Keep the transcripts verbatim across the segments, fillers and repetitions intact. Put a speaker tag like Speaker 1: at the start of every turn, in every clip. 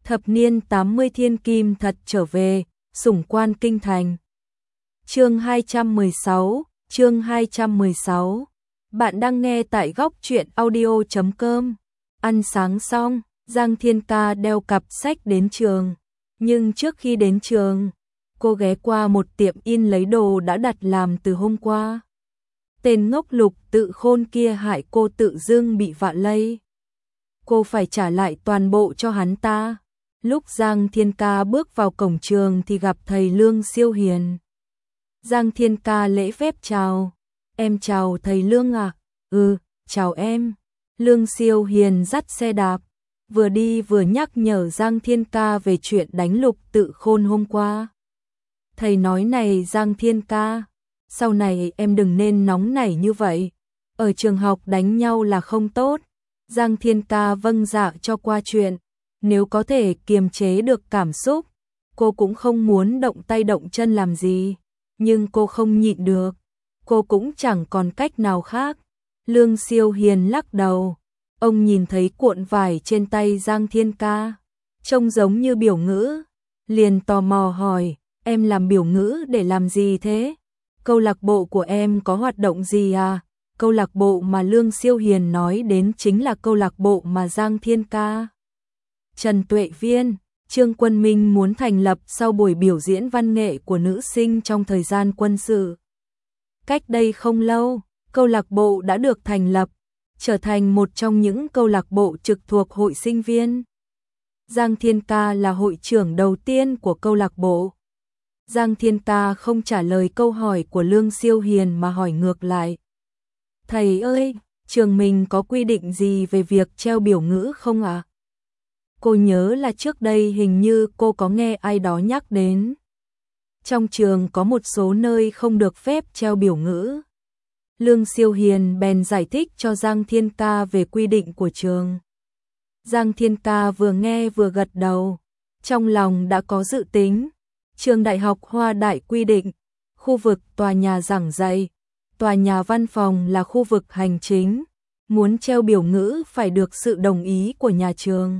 Speaker 1: Thập niên tám mươi thiên kim thật trở về, sủng quan kinh thành. Chương hai trăm mười sáu, chương hai trăm mười sáu. Bạn đang nghe tại góc truyện audio chấm com. Ăn sáng xong, Giang Thiên Ca đeo cặp sách đến trường. Nhưng trước khi đến trường, cô ghé qua một tiệm in lấy đồ đã đặt làm từ hôm qua. Tên ngốc Lục Tự Khôn kia hại cô tự dưng bị vạ lây. Cô phải trả lại toàn bộ cho hắn ta. Lúc Giang Thiên Ca bước vào cổng trường thì gặp thầy Lương Siêu Hiền. Giang Thiên Ca lễ phép chào. Em chào thầy Lương ạ. À? Ừ, chào em. Lương Siêu Hiền dắt xe đạp, vừa đi vừa nhắc nhở Giang Thiên Ca về chuyện đánh Lục Tự Khôn hôm qua. Thầy nói này Giang Thiên Ca, sau này em đừng nên nóng nảy như vậy. Ở trường học đánh nhau là không tốt. Giang Thiên Ca vâng dạ cho qua chuyện. Nếu có thể kiềm chế được cảm xúc, cô cũng không muốn động tay động chân làm gì. Nhưng cô không nhịn được, cô cũng chẳng còn cách nào khác. Lương Siêu Hiền lắc đầu. Ông nhìn thấy cuộn vải trên tay Giang Thiên Ca, trông giống như biểu ngữ, liền tò mò hỏi, em làm biểu ngữ để làm gì thế? Câu lạc bộ của em có hoạt động gì à? Câu lạc bộ mà Lương Siêu Hiền nói đến chính là câu lạc bộ mà Giang Thiên Ca, Trần Tuệ Viên, Trương Quân Minh muốn thành lập sau buổi biểu diễn văn nghệ của nữ sinh trong thời gian quân sự. Cách đây không lâu, câu lạc bộ đã được thành lập, trở thành một trong những câu lạc bộ trực thuộc hội sinh viên. Giang Thiên Ca là hội trưởng đầu tiên của câu lạc bộ. Giang Thiên Ca không trả lời câu hỏi của Lương Siêu Hiền mà hỏi ngược lại. Thầy ơi, trường mình có quy định gì về việc treo biểu ngữ không ạ? À? Cô nhớ là trước đây hình như cô có nghe ai đó nhắc đến. Trong trường có một số nơi không được phép treo biểu ngữ. Lương Siêu Hiền bèn giải thích cho Giang Thiên Ca về quy định của trường. Giang Thiên Ca vừa nghe vừa gật đầu, trong lòng đã có dự tính. Trường Đại học Hoa Đại quy định, khu vực tòa nhà giảng dạy, tòa nhà văn phòng là khu vực hành chính, muốn treo biểu ngữ phải được sự đồng ý của nhà trường.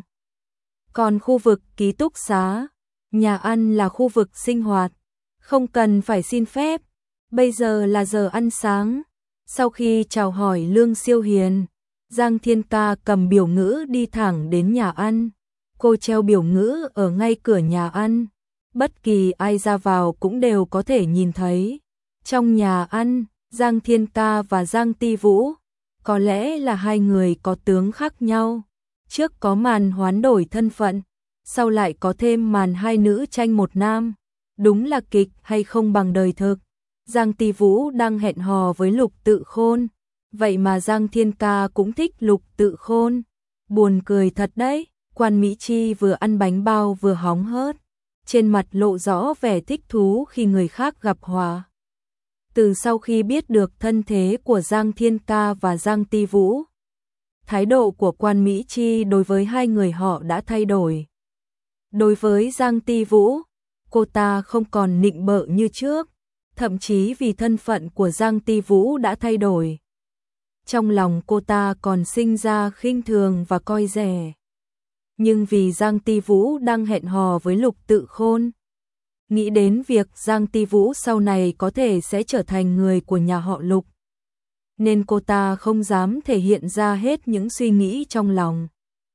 Speaker 1: Còn khu vực ký túc xá, nhà ăn là khu vực sinh hoạt, không cần phải xin phép. Bây giờ là giờ ăn sáng. Sau khi chào hỏi Lương Siêu Hiền, Giang Thiên Ca cầm biểu ngữ đi thẳng đến nhà ăn. Cô treo biểu ngữ ở ngay cửa nhà ăn, bất kỳ ai ra vào cũng đều có thể nhìn thấy. Trong nhà ăn, Giang Thiên Ca và Giang Ti Vũ, có lẽ là hai người có tướng khác nhau. Trước có màn hoán đổi thân phận, sau lại có thêm màn hai nữ tranh một nam. Đúng là kịch hay không bằng đời thực. Giang Ti Vũ đang hẹn hò với Lục Tự Khôn, vậy mà Giang Thiên Ca cũng thích Lục Tự Khôn. Buồn cười thật đấy, Quan Mỹ Chi vừa ăn bánh bao vừa hóng hớt, trên mặt lộ rõ vẻ thích thú khi người khác gặp hòa. Từ sau khi biết được thân thế của Giang Thiên Ca và Giang Ti Vũ, thái độ của Quan Mỹ Chi đối với hai người họ đã thay đổi. Đối với Giang Ti Vũ, cô ta không còn nịnh bợ như trước, thậm chí vì thân phận của Giang Ti Vũ đã thay đổi. Trong lòng cô ta còn sinh ra khinh thường và coi rẻ. Nhưng vì Giang Ti Vũ đang hẹn hò với Lục Tự Khôn, nghĩ đến việc Giang Ti Vũ sau này có thể sẽ trở thành người của nhà họ Lục, nên cô ta không dám thể hiện ra hết những suy nghĩ trong lòng.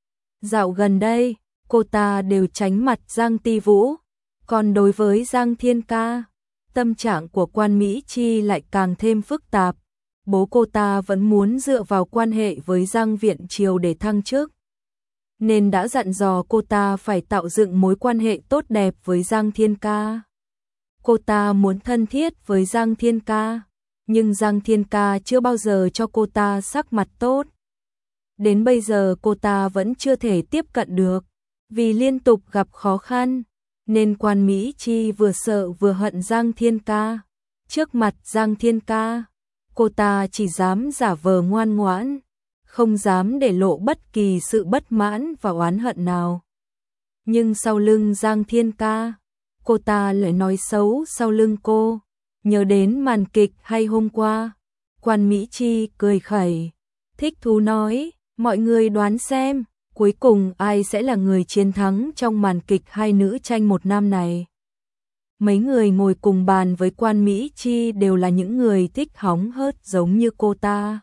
Speaker 1: Dạo gần đây, cô ta đều tránh mặt Giang Ti Vũ, còn đối với Giang Thiên Ca, tâm trạng của Quan Mỹ Chi lại càng thêm phức tạp. Bố cô ta vẫn muốn dựa vào quan hệ với Giang Viện Triều để thăng chức, nên đã dặn dò cô ta phải tạo dựng mối quan hệ tốt đẹp với Giang Thiên Ca. Cô ta muốn thân thiết với Giang Thiên Ca, nhưng Giang Thiên Ca chưa bao giờ cho cô ta sắc mặt tốt. Đến bây giờ cô ta vẫn chưa thể tiếp cận được, vì liên tục gặp khó khăn, nên Quan Mỹ Chi vừa sợ vừa hận Giang Thiên Ca. Trước mặt Giang Thiên Ca, cô ta chỉ dám giả vờ ngoan ngoãn, không dám để lộ bất kỳ sự bất mãn và oán hận nào. Nhưng sau lưng Giang Thiên Ca, cô ta lại nói xấu sau lưng cô. Nhớ đến màn kịch hay hôm qua, Quan Mỹ Chi cười khẩy, thích thú nói, mọi người đoán xem, Cuối cùng ai sẽ là người chiến thắng trong màn kịch hai nữ tranh một nam này? Mấy người ngồi cùng bàn với Quan Mỹ Chi đều là những người thích hóng hớt giống như cô ta.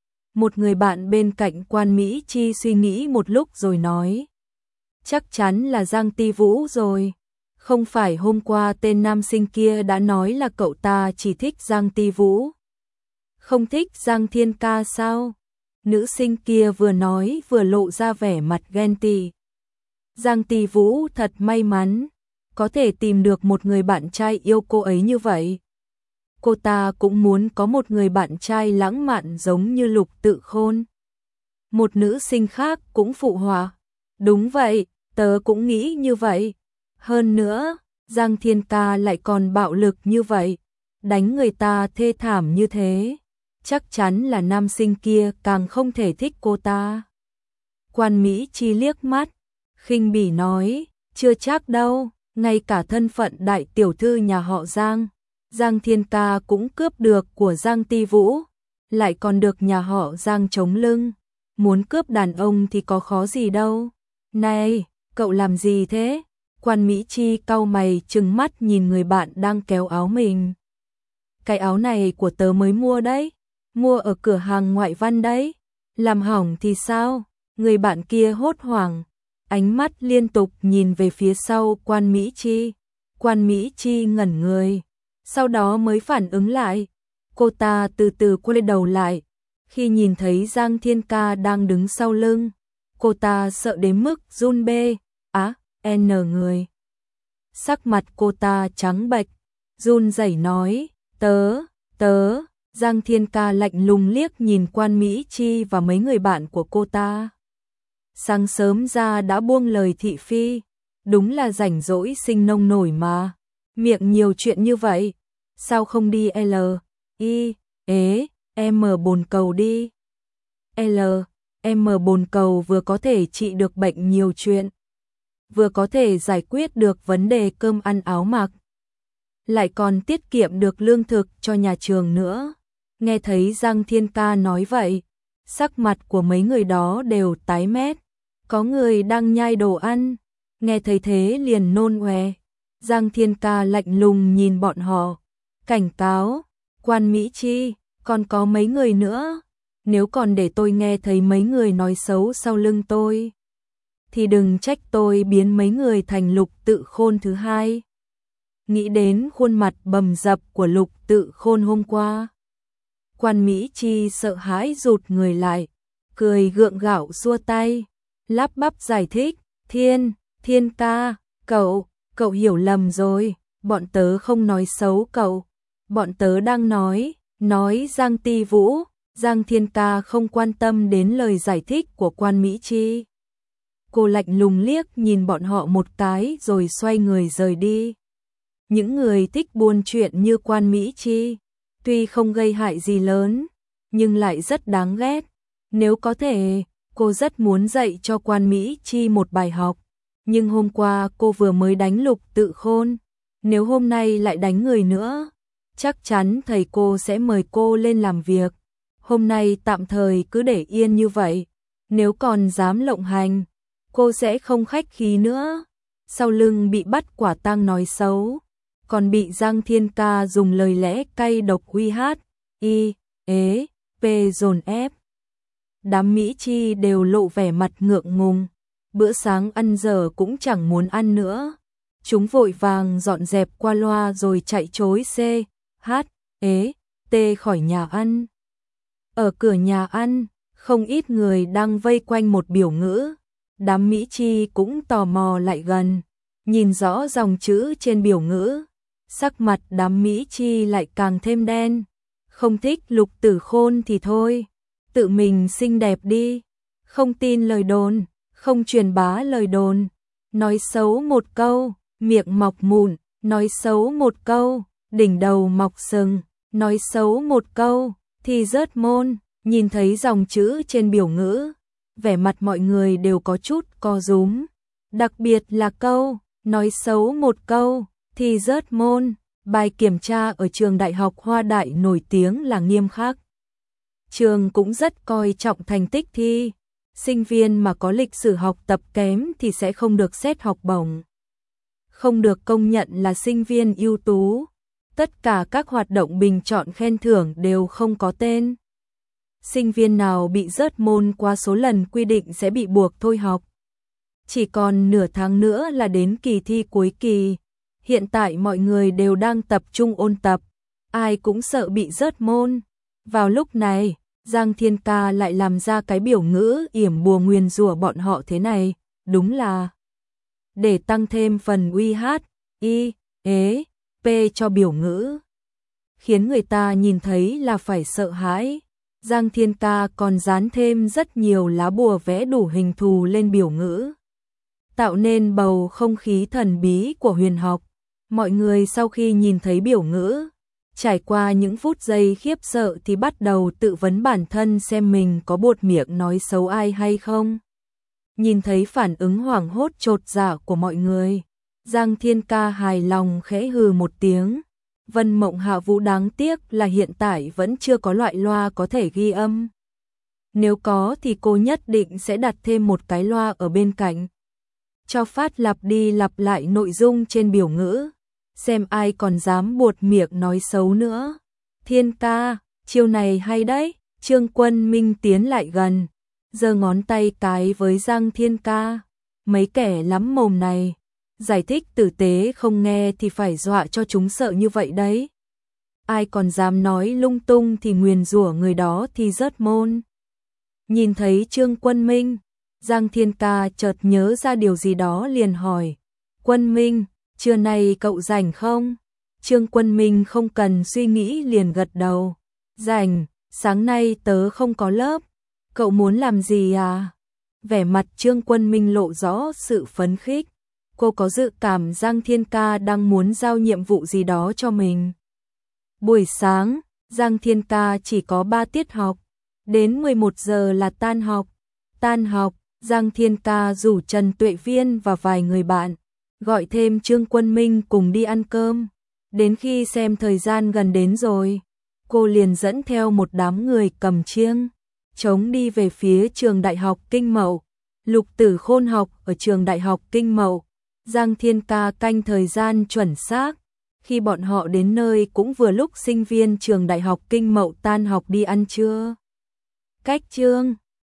Speaker 1: Một người bạn bên cạnh Quan Mỹ Chi suy nghĩ một lúc rồi nói. Chắc chắn là Giang Ti Vũ rồi. Không phải hôm qua tên nam sinh kia đã nói là cậu ta chỉ thích Giang Ti Vũ, không thích Giang Thiên Ca sao? Nữ sinh kia vừa nói vừa lộ ra vẻ mặt ghen tị. Giang Ti Vũ thật may mắn, có thể tìm được một người bạn trai yêu cô ấy như vậy. Cô ta cũng muốn có một người bạn trai lãng mạn giống như Lục Tự Khôn. Một nữ sinh khác cũng phụ họa. Đúng vậy, tớ cũng nghĩ như vậy. Hơn nữa, Giang Thiên Ca lại còn bạo lực như vậy, đánh người ta thê thảm như thế. Chắc chắn là nam sinh kia càng không thể thích cô ta. Quan Mỹ Chi liếc mắt, khinh bỉ nói, chưa chắc đâu, ngay cả thân phận đại tiểu thư nhà họ Giang, Giang Thiên Ca cũng cướp được của Giang Ti Vũ, lại còn được nhà họ Giang chống lưng. Muốn cướp đàn ông thì có khó gì đâu. Này, cậu làm gì thế? Quan Mỹ Chi cau mày trừng mắt nhìn người bạn đang kéo áo mình. Cái áo này của tớ mới mua đấy, mua ở cửa hàng ngoại văn đấy. Làm hỏng thì sao? Người bạn kia hốt hoảng, ánh mắt liên tục nhìn về phía sau Quan Mỹ Chi. Quan Mỹ Chi ngẩn người, sau đó mới phản ứng lại. Cô ta từ từ quay đầu lại, khi nhìn thấy Giang Thiên Ca đang đứng sau lưng, cô ta sợ đến mức run bê, á, à, n người. Sắc mặt cô ta trắng bệch, run rẩy nói, tớ, tớ. Giang Thiên Ca lạnh lùng liếc nhìn Quan Mỹ Chi và mấy người bạn của cô ta. Sáng sớm ra đã buông lời thị phi, đúng là rảnh rỗi sinh nông nổi mà, miệng nhiều chuyện như vậy, sao không đi L, I, ế, M bồn cầu đi. L, M bồn cầu vừa có thể trị được bệnh nhiều chuyện, vừa có thể giải quyết được vấn đề cơm ăn áo mặc, lại còn tiết kiệm được lương thực cho nhà trường nữa. Nghe thấy Giang Thiên Ca nói vậy, sắc mặt của mấy người đó đều tái mét. Có người đang nhai đồ ăn, nghe thấy thế liền nôn ọe. Giang Thiên Ca lạnh lùng nhìn bọn họ, cảnh cáo, Quan Mỹ Chi, còn có mấy người nữa, nếu còn để tôi nghe thấy mấy người nói xấu sau lưng tôi, thì đừng trách tôi biến mấy người thành Lục Tự Khôn thứ hai. Nghĩ đến khuôn mặt bầm dập của Lục Tự Khôn hôm qua, Quan Mỹ Chi sợ hãi rụt người lại, cười gượng gạo xua tay, lắp bắp giải thích, Thiên, Thiên Ca, cậu, cậu hiểu lầm rồi, bọn tớ không nói xấu cậu, bọn tớ đang nói, nói Giang Ti Vũ. Giang Thiên Ca không quan tâm đến lời giải thích của Quan Mỹ Chi. Cô lạnh lùng liếc nhìn bọn họ một cái rồi xoay người rời đi. Những người thích buôn chuyện như Quan Mỹ Chi, tuy không gây hại gì lớn, nhưng lại rất đáng ghét. Nếu có thể, cô rất muốn dạy cho Quan Mỹ Chi một bài học. Nhưng hôm qua cô vừa mới đánh Lục Tự Khôn, nếu hôm nay lại đánh người nữa, chắc chắn thầy cô sẽ mời cô lên làm việc. Hôm nay tạm thời cứ để yên như vậy, nếu còn dám lộng hành, cô sẽ không khách khí nữa. Sau lưng bị bắt quả tang nói xấu, còn bị Giang Thiên Ca dùng lời lẽ cay độc uy hát, y, ế, p dồn ép. Đám Mỹ Chi đều lộ vẻ mặt ngượng ngùng, bữa sáng ăn giờ cũng chẳng muốn ăn nữa. Chúng vội vàng dọn dẹp qua loa rồi chạy trối c, h, ế, t khỏi nhà ăn. Ở cửa nhà ăn, không ít người đang vây quanh một biểu ngữ. Đám Mỹ Chi cũng tò mò lại gần, nhìn rõ dòng chữ trên biểu ngữ. Sắc mặt đám Mỹ Chi lại càng thêm đen. Không thích Lục Tử Khôn thì thôi, tự mình xinh đẹp đi. Không tin lời đồn, không truyền bá lời đồn. Nói xấu một câu, miệng mọc mụn. Nói xấu một câu, đỉnh đầu mọc sừng. Nói xấu một câu, thì rớt môn. Nhìn thấy dòng chữ trên biểu ngữ, vẻ mặt mọi người đều có chút co rúm. Đặc biệt là câu, nói xấu một câu, thì rớt môn. Bài kiểm tra ở trường Đại học Hoa Đại nổi tiếng là nghiêm khắc. Trường cũng rất coi trọng thành tích thi. sinh viên mà có lịch sử học tập kém thì sẽ không được xét học bổng, không được công nhận là sinh viên ưu tú. Tất cả các hoạt động bình chọn khen thưởng đều không có tên. Sinh viên nào bị rớt môn qua số lần quy định sẽ bị buộc thôi học. Chỉ còn nửa tháng nữa là đến kỳ thi cuối kỳ. Hiện tại mọi người đều đang tập trung ôn tập, ai cũng sợ bị rớt môn. Vào lúc này, Giang Thiên Ca lại làm ra cái biểu ngữ yểm bùa nguyền rủa bọn họ thế này, đúng là để tăng thêm phần uy hát, y, ế, p cho biểu ngữ. Khiến người ta nhìn thấy là phải sợ hãi. Giang Thiên Ca còn dán thêm rất nhiều lá bùa vẽ đủ hình thù lên biểu ngữ, tạo nên bầu không khí thần bí của huyền học. Mọi người sau khi nhìn thấy biểu ngữ, trải qua những phút giây khiếp sợ thì bắt đầu tự vấn bản thân xem mình có buột miệng nói xấu ai hay không. Nhìn thấy phản ứng hoảng hốt chột dạ của mọi người, Giang Thiên Ca hài lòng khẽ hừ một tiếng. Vân Mộng Hạ Vũ đáng tiếc là hiện tại vẫn chưa có loại loa có thể ghi âm. Nếu có thì cô nhất định sẽ đặt thêm một cái loa ở bên cạnh, cho phát lặp đi lặp lại nội dung trên biểu ngữ, xem ai còn dám buột miệng nói xấu nữa. Thiên Ca, chiêu này hay đấy. Trương Quân Minh tiến lại gần, giơ ngón tay cái với Giang Thiên Ca. Mấy kẻ lắm mồm này, giải thích tử tế không nghe thì phải dọa cho chúng sợ như vậy đấy. Ai còn dám nói lung tung thì nguyền rủa người đó thì rớt môn. Nhìn thấy Trương Quân Minh, Giang Thiên Ca chợt nhớ ra điều gì đó liền hỏi. Quân Minh, trưa nay cậu rảnh không? Trương Quân Minh không cần suy nghĩ liền gật đầu. Rảnh, sáng nay tớ không có lớp. Cậu muốn làm gì à? Vẻ mặt Trương Quân Minh lộ rõ sự phấn khích. Cô có dự cảm Giang Thiên Ca đang muốn giao nhiệm vụ gì đó cho mình. Buổi sáng, Giang Thiên Ca chỉ có ba tiết học. Đến mười một giờ là tan học. Tan học, Giang Thiên Ca rủ Trần Tuệ Viên và vài người bạn, gọi thêm Trương Quân Minh cùng đi ăn cơm. Đến khi xem thời gian gần đến rồi, cô liền dẫn theo một đám người cầm chiêng trống đi về phía trường Đại học Kinh Mậu. Lục Tử Khôn học ở trường Đại học Kinh Mậu. Giang Thiên Ca canh thời gian chuẩn xác. Khi bọn họ đến nơi cũng vừa lúc sinh viên trường Đại học Kinh Mậu tan học đi ăn trưa. Cách chương